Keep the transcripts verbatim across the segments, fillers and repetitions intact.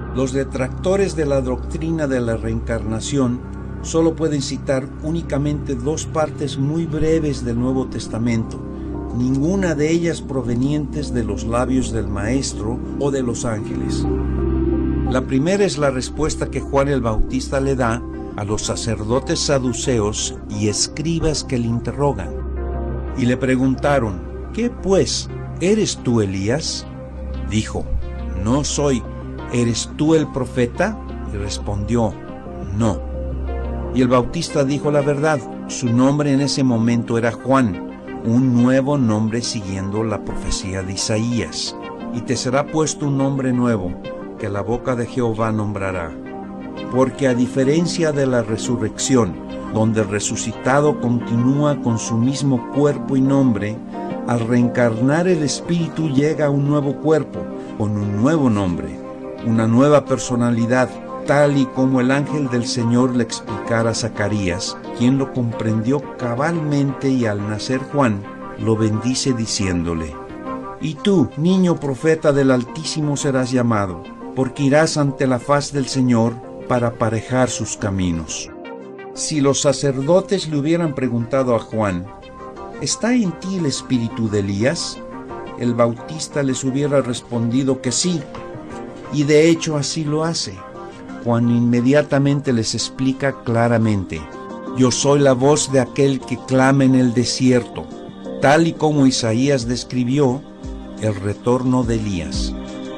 Los detractores de la doctrina de la reencarnación solo pueden citar únicamente dos partes muy breves del Nuevo Testamento, ninguna de ellas provenientes de los labios del Maestro o de los ángeles. La primera es la respuesta que Juan el Bautista le da a los sacerdotes saduceos y escribas que le interrogan. Y le preguntaron: ¿qué pues? ¿Eres tú Elías? Dijo: no soy. ¿Eres tú el profeta? Y respondió: no. Y el Bautista dijo la verdad. Su nombre en ese momento era Juan, un nuevo nombre siguiendo la profecía de Isaías. Y te será puesto un nombre nuevo, que la boca de Jehová nombrará. Porque a diferencia de la resurrección, donde el resucitado continúa con su mismo cuerpo y nombre, al reencarnar el espíritu llega a un nuevo cuerpo, con un nuevo nombre, una nueva personalidad, tal y como el ángel del Señor le explicara a Zacarías, quien lo comprendió cabalmente, y al nacer Juan, lo bendice diciéndole: y tú, niño profeta del Altísimo, serás llamado, porque irás ante la faz del Señor para aparejar sus caminos. Si los sacerdotes le hubieran preguntado a Juan: ¿está en ti el espíritu de Elías?, el Bautista les hubiera respondido que sí, y de hecho así lo hace. Juan inmediatamente les explica claramente: yo soy la voz de aquel que clama en el desierto, tal y como Isaías describió el retorno de Elías.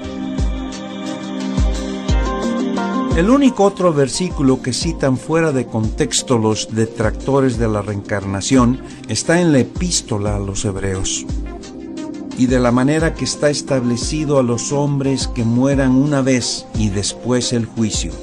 El único otro versículo que citan fuera de contexto los detractores de la reencarnación está en la epístola a los Hebreos, y de la manera que está establecido a los hombres que mueran una vez y después el juicio.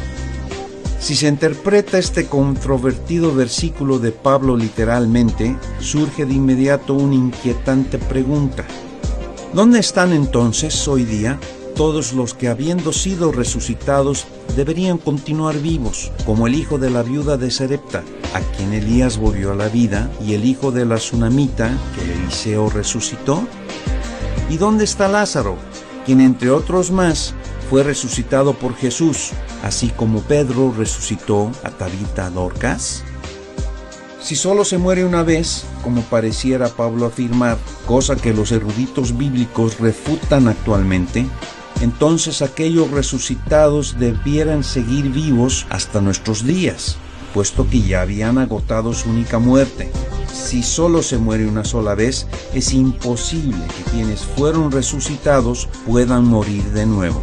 Si se interpreta este controvertido versículo de Pablo literalmente, surge de inmediato una inquietante pregunta: ¿dónde están entonces hoy día todos los que, habiendo sido resucitados, deberían continuar vivos, como el hijo de la viuda de Sarepta, a quien Elías volvió a la vida, y el hijo de la Sunamita, que Eliseo resucitó? ¿Y dónde está Lázaro, quien entre otros más fue resucitado por Jesús, así como Pedro resucitó a Tabita Dorcas? Si solo se muere una vez, como pareciera Pablo afirmar, cosa que los eruditos bíblicos refutan actualmente, entonces aquellos resucitados debieran seguir vivos hasta nuestros días, puesto que ya habían agotado su única muerte. Si solo se muere una sola vez, es imposible que quienes fueron resucitados puedan morir de nuevo.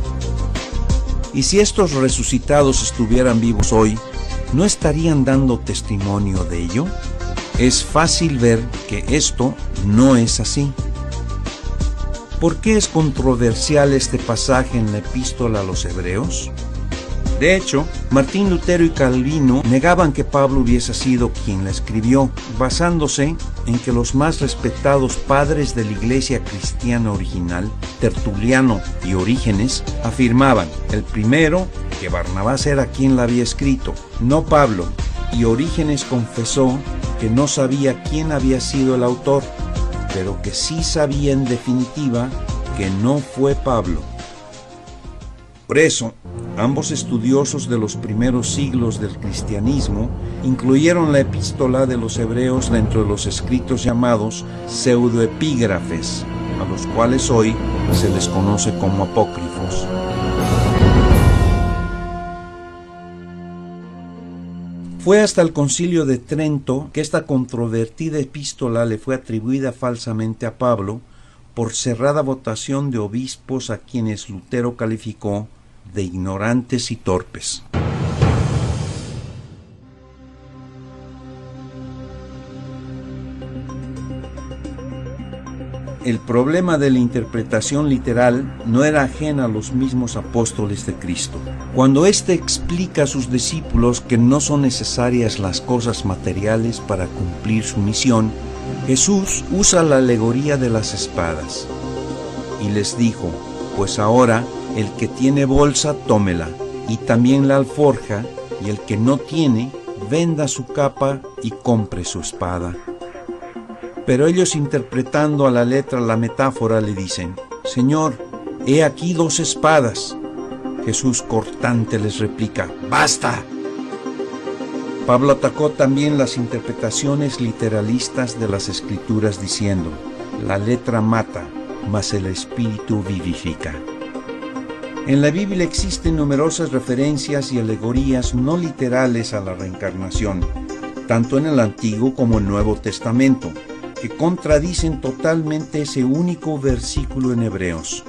Y si estos resucitados estuvieran vivos hoy, ¿no estarían dando testimonio de ello? Es fácil ver que esto no es así. ¿Por qué es controversial este pasaje en la epístola a los Hebreos? De hecho, Martín Lutero y Calvino negaban que Pablo hubiese sido quien la escribió, basándose en que los más respetados padres de la iglesia cristiana original, Tertuliano y Orígenes, afirmaban, el primero, que Barnabás era quien la había escrito, no Pablo, y Orígenes confesó que no sabía quién había sido el autor, pero que sí sabía en definitiva que no fue Pablo. Por eso, ambos estudiosos de los primeros siglos del cristianismo incluyeron la epístola de los Hebreos dentro de los escritos llamados pseudoepígrafes, a los cuales hoy se les conoce como apócrifos. Fue hasta el Concilio de Trento que esta controvertida epístola le fue atribuida falsamente a Pablo por cerrada votación de obispos a quienes Lutero calificó de ignorantes y torpes. El problema de la interpretación literal no era ajeno a los mismos apóstoles de Cristo. Cuando éste explica a sus discípulos que no son necesarias las cosas materiales para cumplir su misión, Jesús usa la alegoría de las espadas y les dijo: pues ahora el que tiene bolsa, tómela, y también la alforja, y el que no tiene, venda su capa y compre su espada. Pero ellos, interpretando a la letra la metáfora, le dicen: Señor, he aquí dos espadas. Jesús cortante les replica: ¡basta! Pablo atacó también las interpretaciones literalistas de las Escrituras diciendo: la letra mata, mas el Espíritu vivifica. En la Biblia existen numerosas referencias y alegorías no literales a la reencarnación, tanto en el Antiguo como el Nuevo Testamento, que contradicen totalmente ese único versículo en Hebreos.